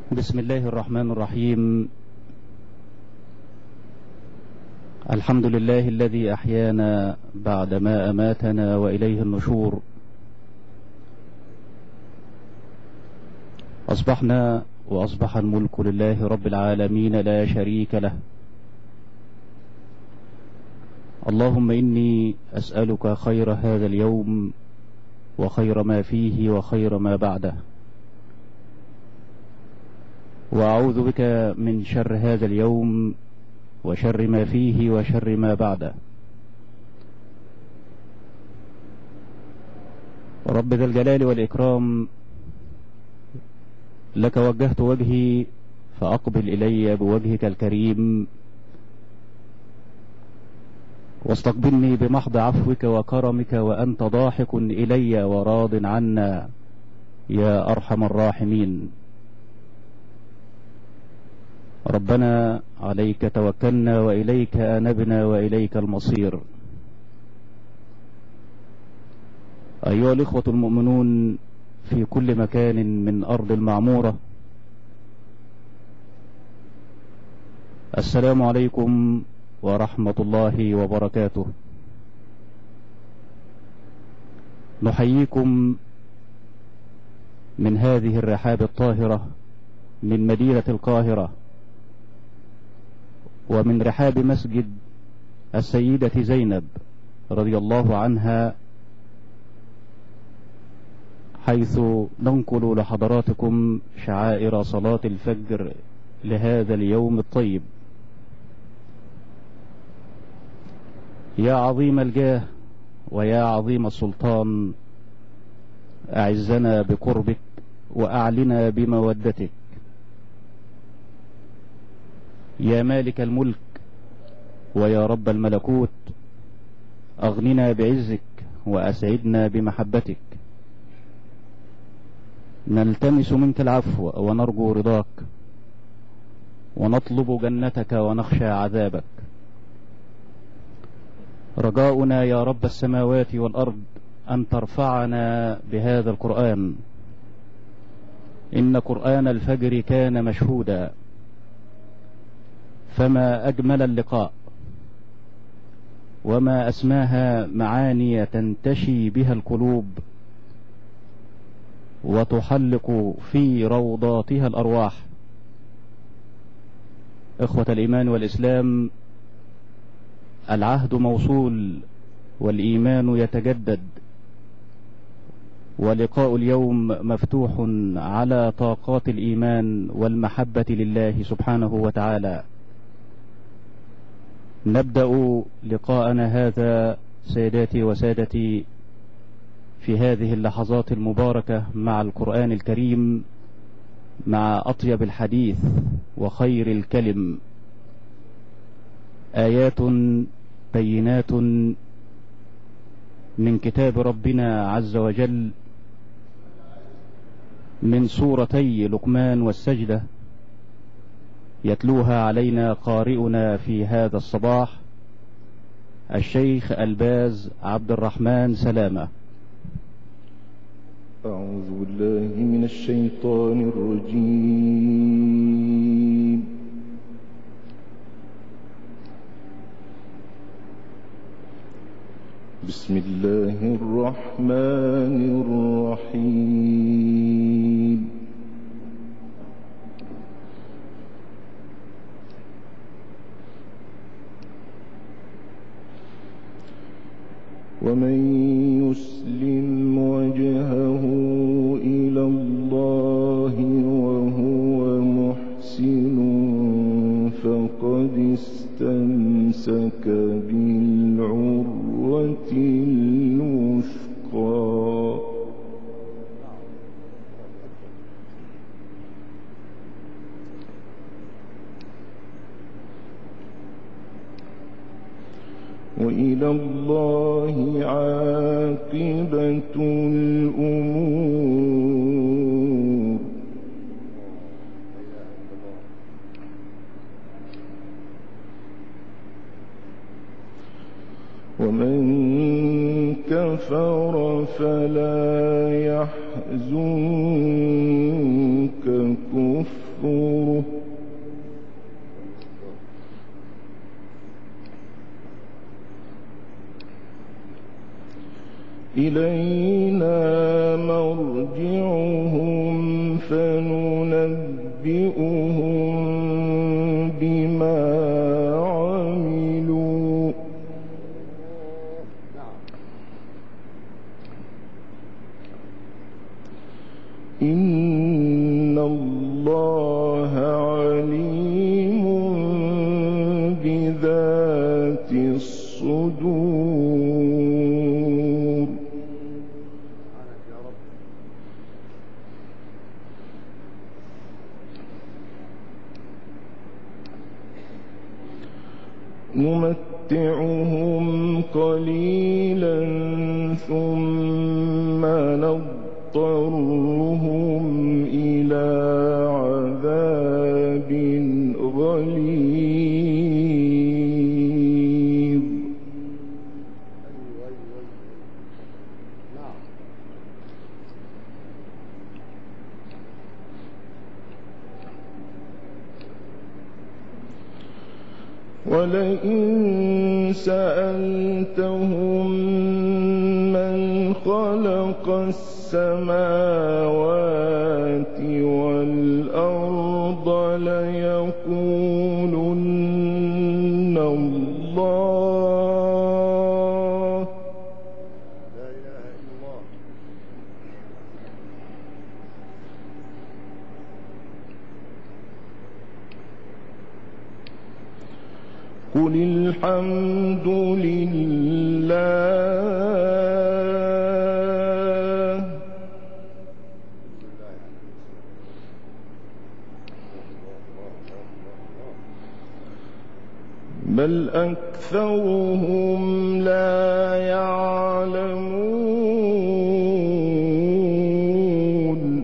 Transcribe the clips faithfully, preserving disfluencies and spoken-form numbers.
بسم الله الرحمن الرحيم. الحمد لله الذي أحيانا بعدما أماتنا وإليه النشور. أصبحنا وأصبح الملك لله رب العالمين لا شريك له. اللهم إني أسألك خير هذا اليوم وخير ما فيه وخير ما بعده، وأعوذ بك من شر هذا اليوم وشر ما فيه وشر ما بعده. رب ذا الجلال والإكرام، لك وجهت وجهي فأقبل إلي بوجهك الكريم، واستقبلني بمحض عفوك وكرمك وأنت ضاحك إلي وراض عنا يا أرحم الراحمين. ربنا عليك توكلنا وإليك أنبنا وإليك المصير. أيها الإخوة المؤمنون في كل مكان من أرض المعمورة، السلام عليكم ورحمة الله وبركاته. نحييكم من هذه الرحاب الطاهرة من مدينة القاهرة، ومن رحاب مسجد السيدة زينب رضي الله عنها، حيث ننقل لحضراتكم شعائر صلاة الفجر لهذا اليوم الطيب. يا عظيم الجاه ويا عظيم السلطان، أعزنا بقربك وأعلنا بمودتك. يا مالك الملك ويا رب الملكوت، أغننا بعزك وأسعدنا بمحبتك. نلتمس منك العفو ونرجو رضاك، ونطلب جنتك ونخشى عذابك. رجاؤنا يا رب السماوات والأرض أن ترفعنا بهذا القرآن. إن قرآن الفجر كان مشهودا، فما أجمل اللقاء وما أسماها معاني تنتشي بها القلوب وتحلق في روضاتها الأرواح. إخوة الإيمان والإسلام، العهد موصول والإيمان يتجدد، ولقاء اليوم مفتوح على طاقات الإيمان والمحبة لله سبحانه وتعالى. نبدأ لقاءنا هذا سيداتي وسادتي في هذه اللحظات المباركة مع القرآن الكريم، مع أطيب الحديث وخير الكلم، آيات بينات من كتاب ربنا عز وجل، من سورتي لقمان والسجدة، يتلوها علينا قارئنا في هذا الصباح الشيخ الباز عبد الرحمن سلامة. أعوذ بالله من الشيطان الرجيم. بسم الله الرحمن الرحيم. ومن يسلم وجهه إلى الله وهو محسن فقد استمسك بالعروة الوثقى. وإلى الله عاقبة الأمور. ومن كفر فلا يحزنك كفره إلينا مرجعهم فننبئهم بما عملوا إن الله عليم بذات الصدور. نمتعهم قليلا ثم نضطرهم إلى عذاب غليظ. ولئن سألتهم من خلق السماوات والأرض ليقولن الله. لا إله إلا الله. قل الحمد لله بل أكثرهم لا يعلمون.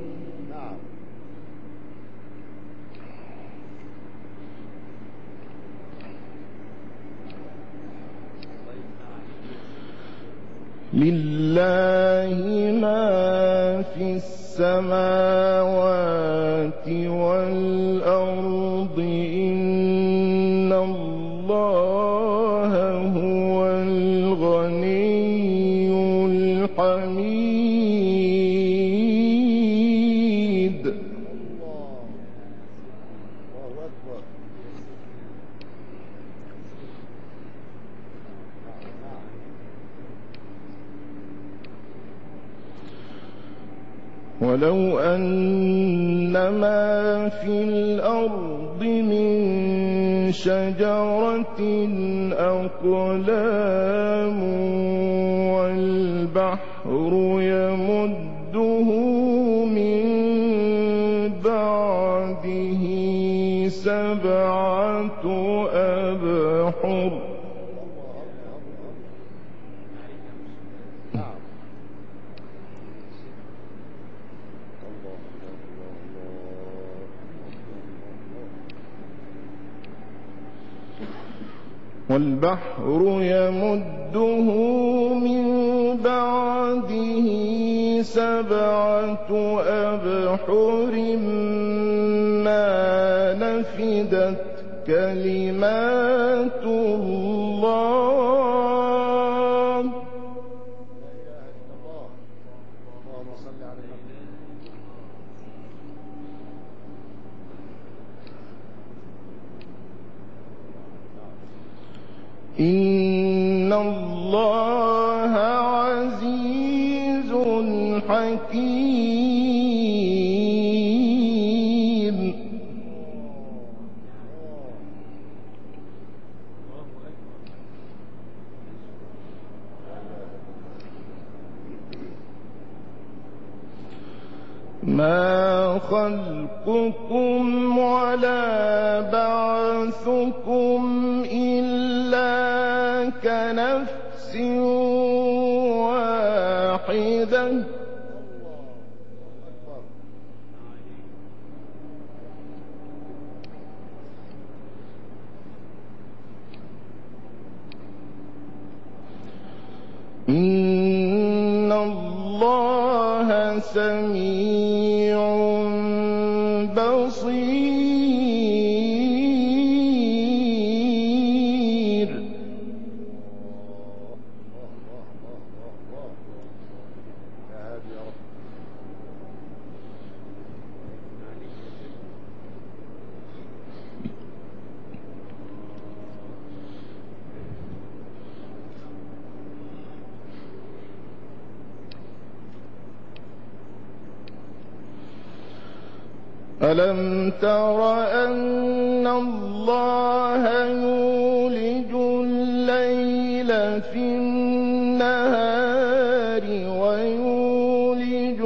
لله ما في السماوات والأرض إن الله هو الغني الحميد. الله أكبر. ولو أن ما في الأرض من شجرة أقلام والبحر يمده من بعده سبعة أبحر والبحر يمده من بعده سبعة أبحر ما نفدت كلمات الله. اللهم صل على إن الله عزيز حكيم. ما خلقكم ولا بعثكم إلا كنفس واحدة إن الله سميع بصير. ألم تر أن الله يولج الليل في النهار ويولج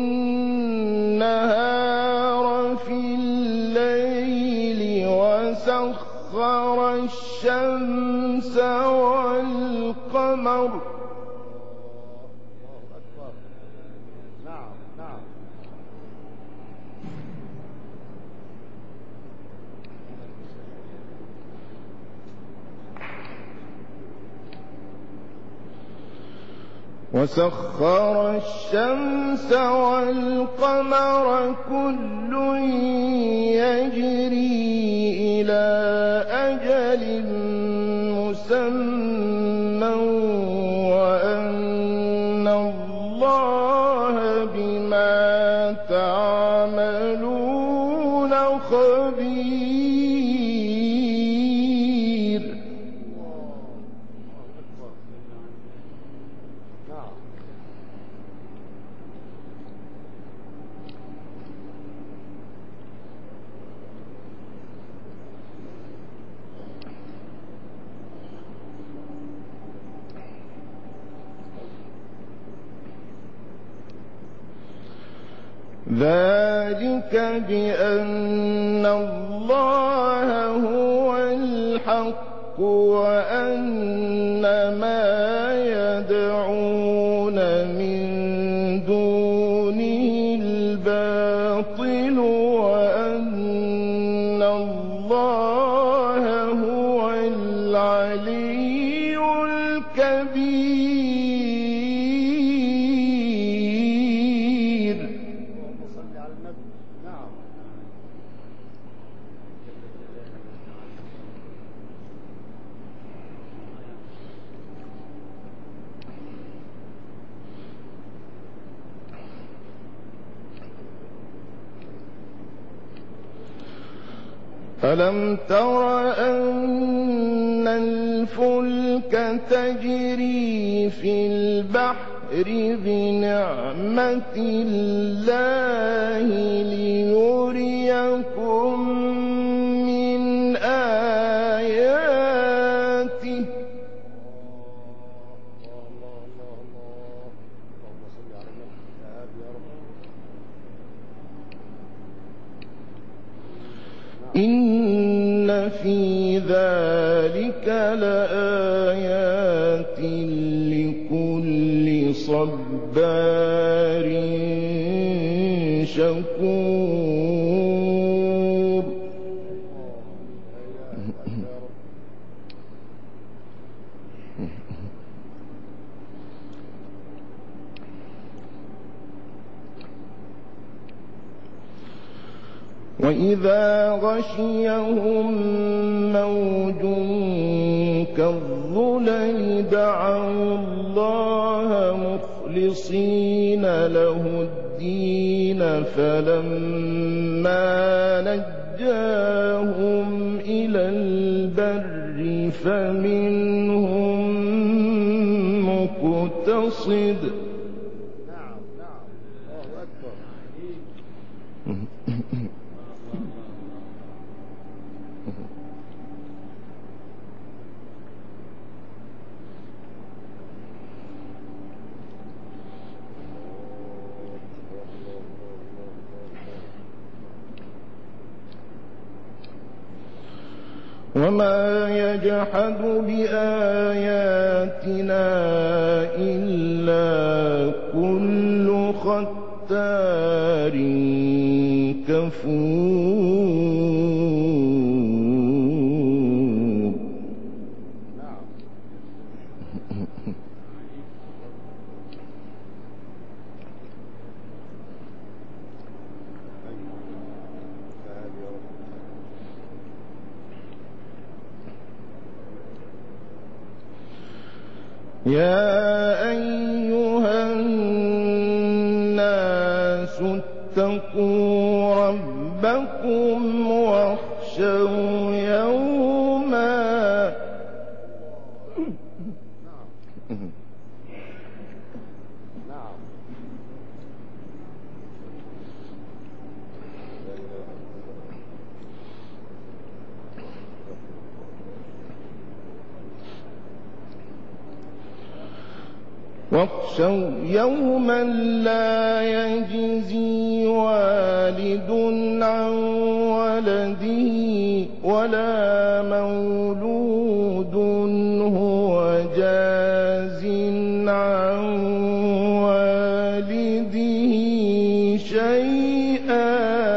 النهار في الليل وسخر الشمس والقمر وسخر الشمس والقمر كل يجري إلى أجل مسمى وأن الله بما تعملون خبير. ذلك بأن الله هو الحق وأن ما يدعون من دونه الباطل وأن الله هو العلي الكبير. ألم تر أن الفلك تجري في البحر بنعمة الله ليريكم من آياته إن في ذلك لآيات لكل صبار شكور. وإذا غشيهم موج كالظلل دعوا الله مخلصين له الدين فلما نجاهم إلى البر فمنهم مقتصد. وما يجحد بآياتنا إلا كل ختار كفور. يا أيها الناس اتقوا ربكم واخشوا يوما واخشوا يوما لا يجزي والد عن ولده ولا مولود هو جاز عن والده شيئا.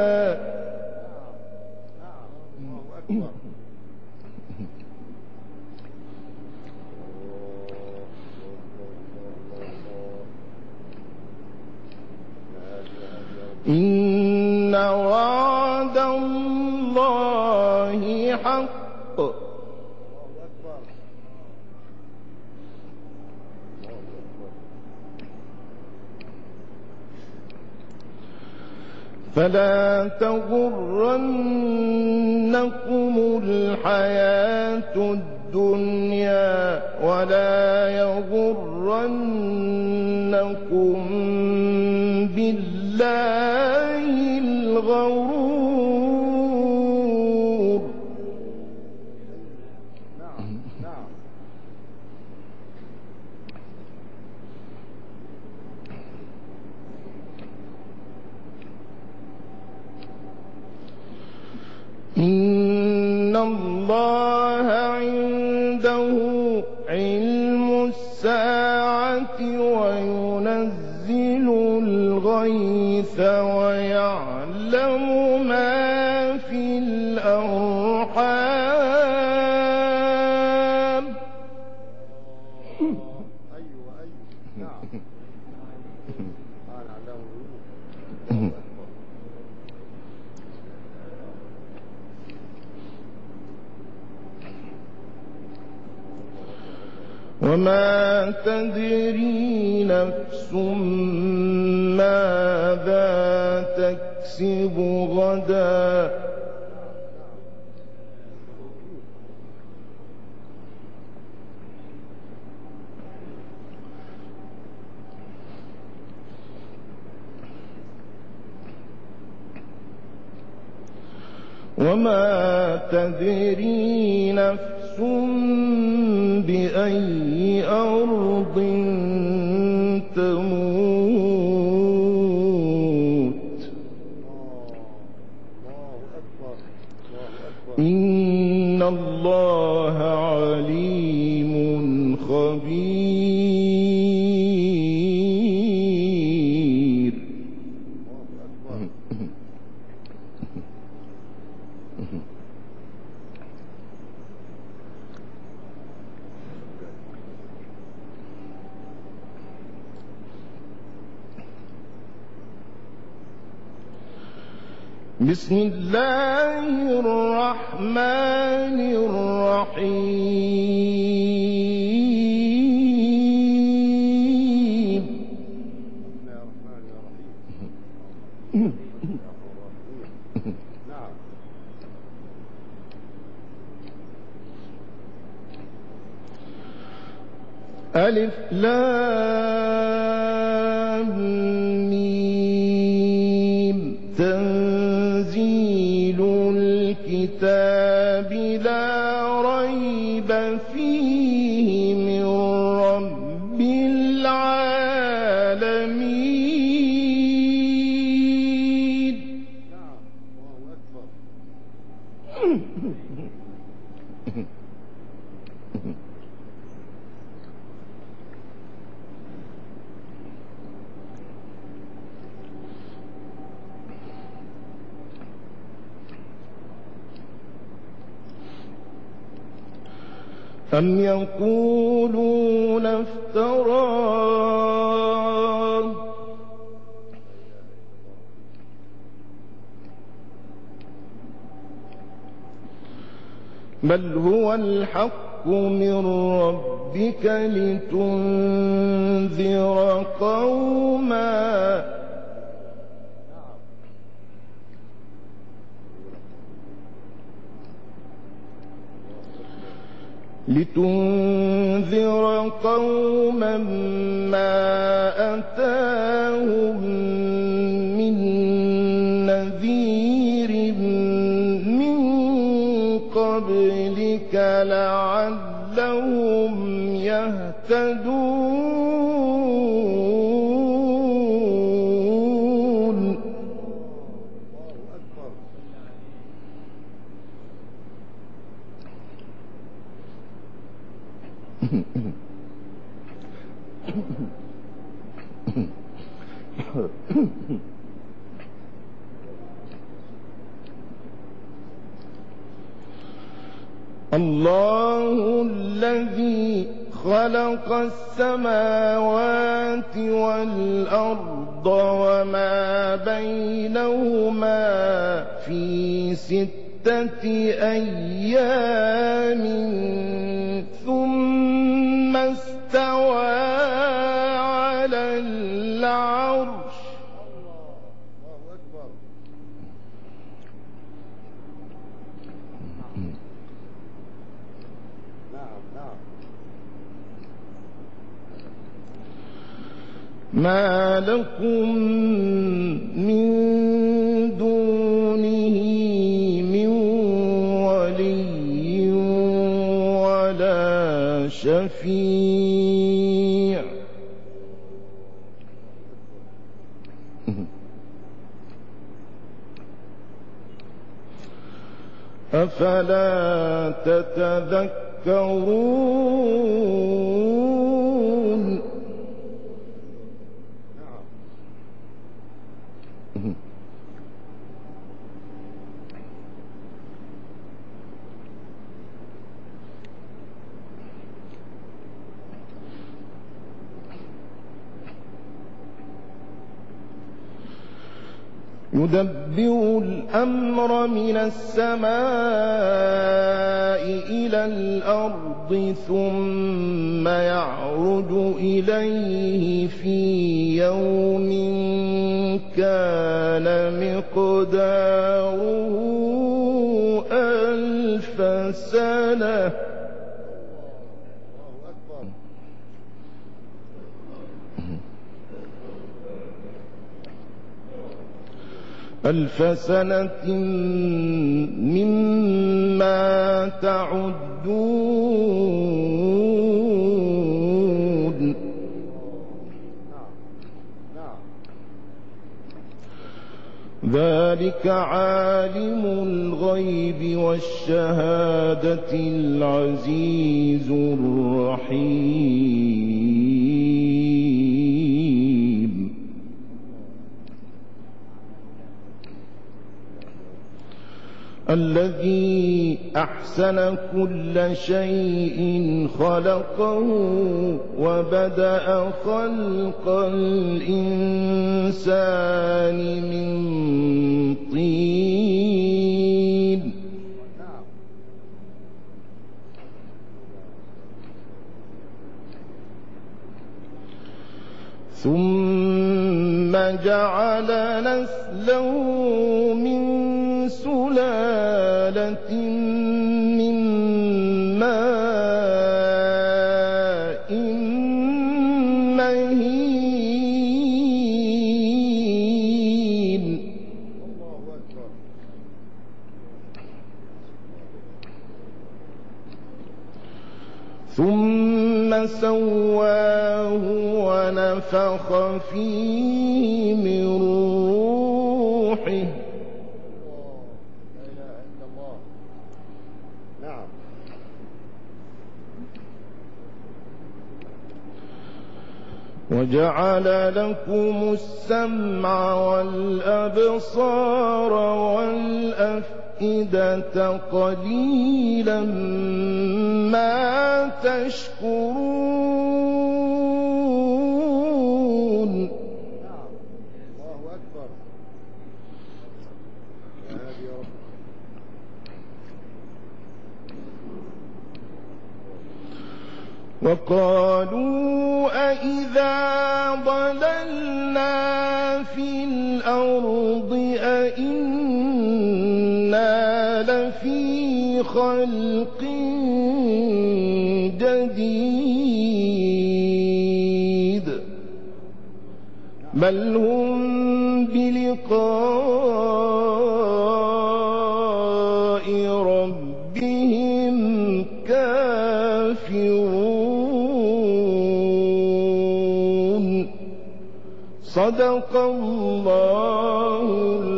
إن وعد الله حق فلا تغرنكم الحياة الدنيا ولا يغرنكم بالله الغرور. إن الله عنده علم الساعة وينزل الغيث ويعلم ما في الأرحام. أيوة أيوة نعم. وما تدري نفس ماذا تكسب غدا وما تدري نفس بأي أرض تموت. إن الله عليم خبير. بسم الله الرحمن الرحيم. ألف لام ميم تنزيل الكتاب لا ريب فيه من رب العالمين. أم يقولون افتراه بل هو الحق من ربك لتنذر قوما لتنذر قوما ما أتاهم من نذير من قبلك لعلهم يهتدون. الله الذي خلق السماوات والأرض وما بينهما في ستة أيام ثم استوى على العرش. الله أكبر. نعم نعم. ما لكم من دونه من ولي ولا شفيع أفلا تتذكرون. يدبر الأمر من السماء إلى الأرض ثم يعرج إليه في يوم كان مقداره ألف سنة. ألف سنة مما تعدون. ذلك عالم الغيب والشهادة العزيز الرحيم. الذي أحسن كل شيء خلقه وبدأ خلق الإنسان من طين ثم جعل نسله من سلالة من ماء مهين. ثم سواه ونفخ فيه من روحه. وجعل لكم السمع والأبصار والأفئدة قليلا ما تشكرون. الله أكبر. وقالوا أإذا ضللنا في الأرض أإنا لفي خلق جديد بل هم بلقاء ربهم كافرون. صدق الله